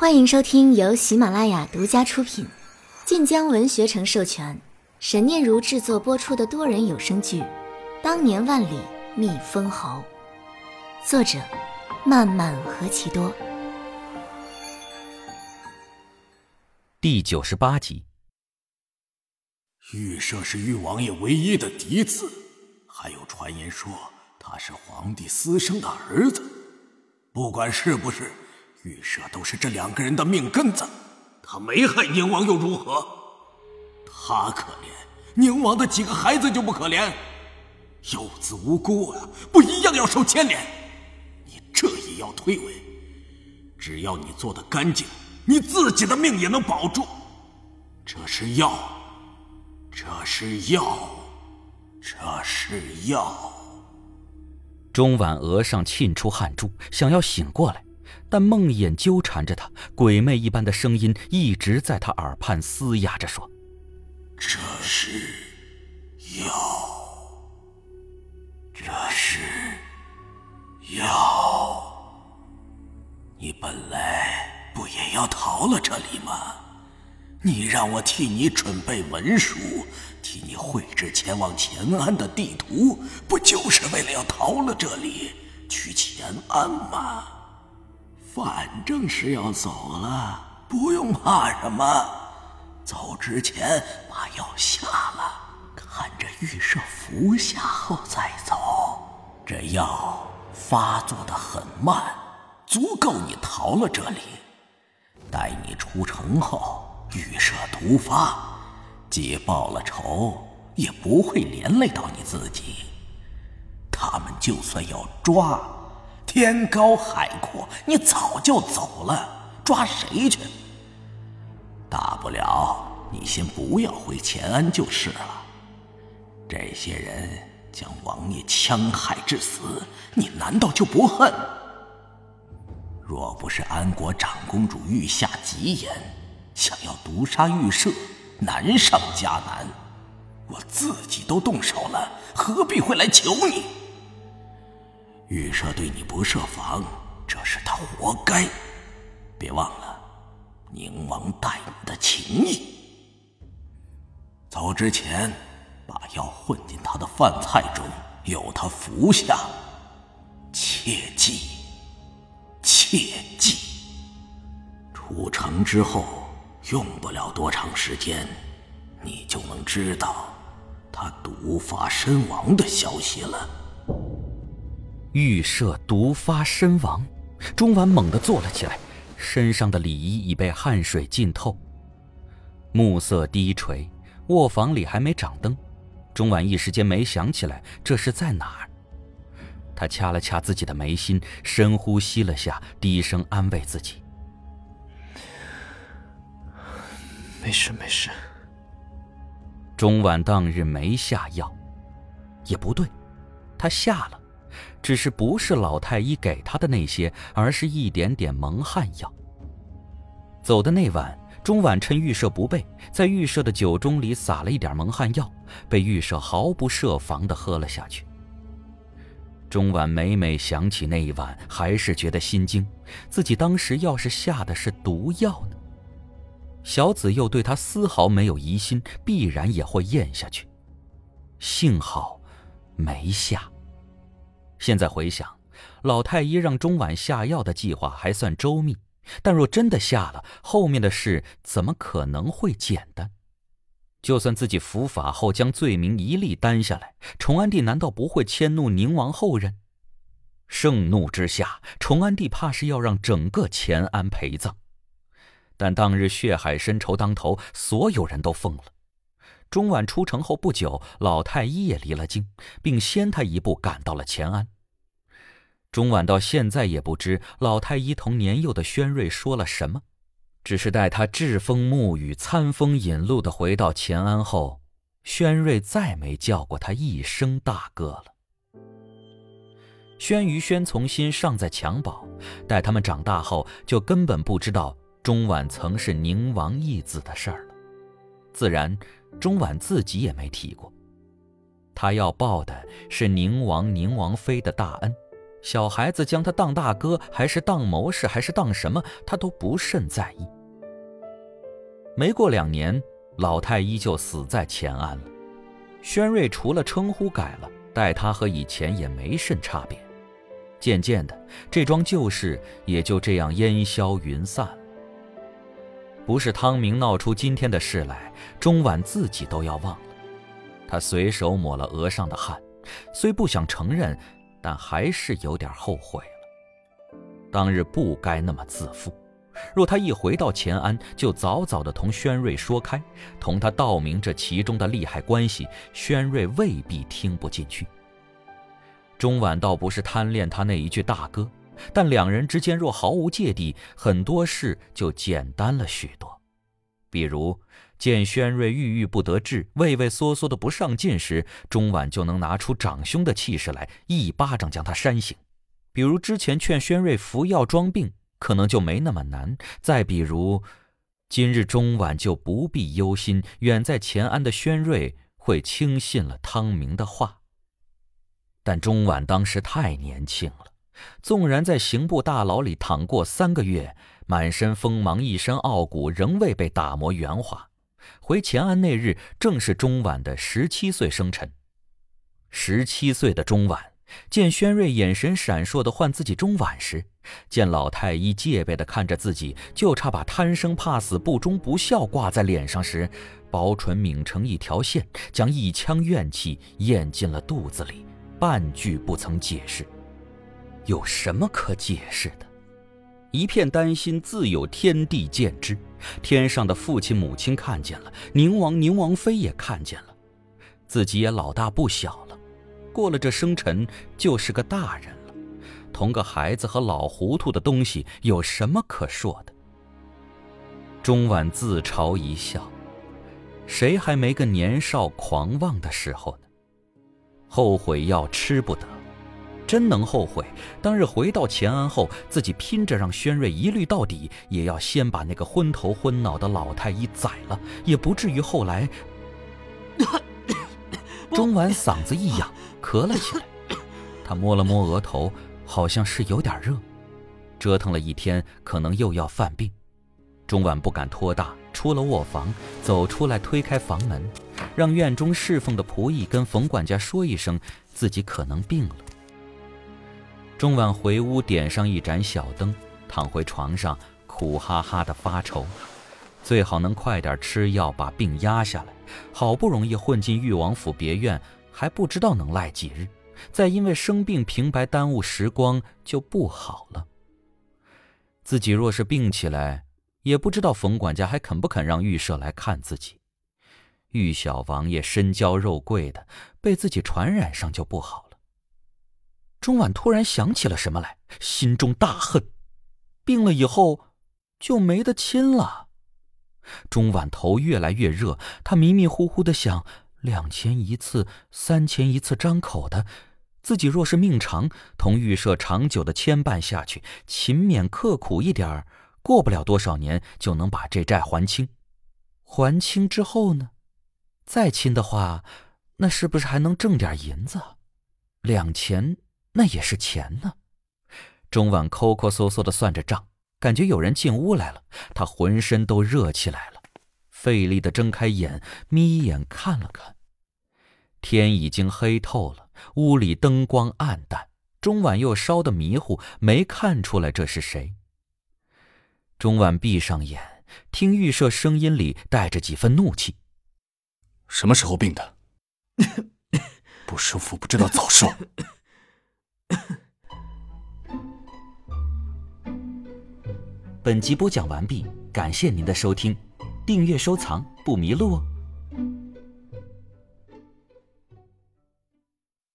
欢迎收听由喜马拉雅独家出品，晋江文学城授权，沈念如制作播出的多人有声剧《当年万里觅封侯》，作者漫漫何其多。 第98集。 玉舍是玉王爷唯一的嫡子，还有传言说他是皇帝私生的儿子。不管是不是，玉舍都是这两个人的命根子。他没害宁王又如何？他可怜，宁王的几个孩子就不可怜？幼子无辜啊，不一样要受牵连？你这也要推诿？只要你做得干净，你自己的命也能保住。这是药，这是药，这是药。 钟婉额上沁出汗珠，想要醒过来，但梦魇纠缠着他，鬼魅一般的声音一直在他耳畔嘶哑着说： 这是药，这是药。你本来不也要逃了这里吗？你让我替你准备文书，替你绘制前往乾安的地图，不就是为了要逃了这里，去乾安吗？反正是要走了，不用怕什么。走之前把药下了，看着玉舍服下后再走。这药发作得很慢，足够你逃了这里。待你出城后，玉舍毒发，既报了仇，也不会连累到你自己。他们就算要抓，天高海阔，你早就走了，抓谁去？大不了你先不要回乾安就是了。这些人将王爷戕害致死，你难道就不恨？若不是安国长公主御下极严，想要毒杀玉舍，难上加难。我自己都动手了，何必会来求你？玉舍对你不设防，这是他活该。别忘了宁王待你的情谊。走之前把药混进他的饭菜中，由他服下。切记，切记。出城之后用不了多长时间，你就能知道他毒发身亡的消息了。 玉舍毒发身亡，钟婉猛地坐了起来，身上的里衣已被汗水浸透。暮色低垂，卧房里还没掌灯，钟婉一时间没想起来这是在哪儿。他掐了掐自己的眉心，深呼吸了下，低声安慰自己： 没事没事。 钟婉当日没下药，也不对，他下了，只是不是老太医给他的那些，而是一点点蒙汗药。走的那晚，钟婉趁玉舍不备，在玉舍的酒盅里撒了一点蒙汗药，被玉舍毫不设防地喝了下去。钟婉每每想起那一晚，还是觉得心惊，自己当时要是下的是毒药呢？小子又对他丝毫没有疑心，必然也会咽下去。幸好没下。现在回想，老太医让钟婉下药的计划还算周密，但若真的下了，后面的事怎么可能会简单？就算自己伏法后将罪名一力担下来，崇安帝难道不会迁怒宁王后人？盛怒之下，崇安帝怕是要让整个乾安陪葬。但当日血海深仇当头，所有人都疯了。钟婉出城后不久，老太医也离了京，并先他一步赶到了乾安。钟婉到现在也不知老太医同年幼的宣瑞说了什么，只是待他栉风沐雨、餐风饮露地回到乾安后，宣瑞再没叫过他一声大哥了。宣于轩从新尚在襁褓，待他们长大后，就根本不知道钟婉曾是宁王义子的事儿了。自然钟婉自己也没提过。他要报的是宁王、宁王妃的大恩， 小孩子将他当大哥，还是当谋士，还是当什么，他都不甚在意。没过2年，老太医就死在乾安了。宣瑞除了称呼改了，待他和以前也没甚差别。渐渐的，这桩旧事也就这样烟消云散了。不是汤明闹出今天的事来，钟婉自己都要忘了。他随手抹了额上的汗，虽不想承认，但还是有点后悔了。当日不该那么自负，若他一回到乾安，就早早地同宣瑞说开，同他道明这其中的利害关系，宣瑞未必听不进去。钟婉倒不是贪恋他那一句大哥，但两人之间若毫无芥蒂，很多事就简单了许多。比如见宣瑞郁郁不得志，畏畏缩缩的不上进时，钟婉就能拿出长兄的气势来，一巴掌将他扇醒。比如之前劝宣瑞服药装病，可能就没那么难。再比如今日钟婉就不必忧心远在乾安的宣瑞会轻信了汤明的话。但钟婉当时太年轻了，纵然在刑部大牢里躺过3个月，满身锋芒一身傲骨，仍未被打磨圆滑。回乾安那日正是钟婉的17岁生辰。17岁的钟婉见宣瑞眼神闪烁地唤自己钟婉时，见老太医戒备地看着自己，就差把贪生怕死不忠不孝挂在脸上时，薄唇抿成一条线，将一腔怨气咽进了肚子里，半句不曾解释。有什么可解释的？一片担心自有天地见之，天上的父亲母亲看见了，宁王宁王妃也看见了，自己也老大不小了，过了这生辰就是个大人了，同个孩子和老糊涂的东西有什么可说的？钟婉自嘲一笑，谁还没个年少狂妄的时候呢？后悔药吃不得，真能后悔，当日回到乾安后，自己拼着让宣瑞一律到底，也要先把那个昏头昏脑的老太医宰了，也不至于后来。钟婉嗓子一痒，咳了起来。他摸了摸额头，好像是有点热，折腾了一天，可能又要犯病。钟婉不敢托大，出了卧房，走出来推开房门，让院中侍奉的仆役跟冯管家说一声自己可能病了。钟婉回屋点上一盏小灯，躺回床上苦哈哈地发愁，最好能快点吃药把病压下来，好不容易混进裕王府别院，还不知道能赖几日，再因为生病平白耽误时光就不好了。自己若是病起来，也不知道冯管家还肯不肯让御舍来看自己。玉小王爷身娇肉贵的，被自己传染上就不好了。钟婉突然想起了什么来，心中大恨，病了以后就没得亲了。钟婉头越来越热，她迷迷糊糊地想，2钱一次，3钱一次张口的，自己若是命长，同御舍长久的牵绊下去，勤勉刻苦一点，过不了多少年就能把这债还清。还清之后呢，再亲的话，那是不是还能挣点银子？2钱那也是钱呢。钟婉抠抠搜搜地算着账，感觉有人进屋来了，他浑身都热起来了，费力地睁开眼，眯眼看了看。天已经黑透了，屋里灯光暗淡，钟婉又烧得迷糊，没看出来这是谁。钟婉闭上眼，听御舍声音里带着几分怒气： 什么时候病的？不舒服不知道早说。 本集播讲完毕，感谢您的收听，订阅收藏不迷路哦。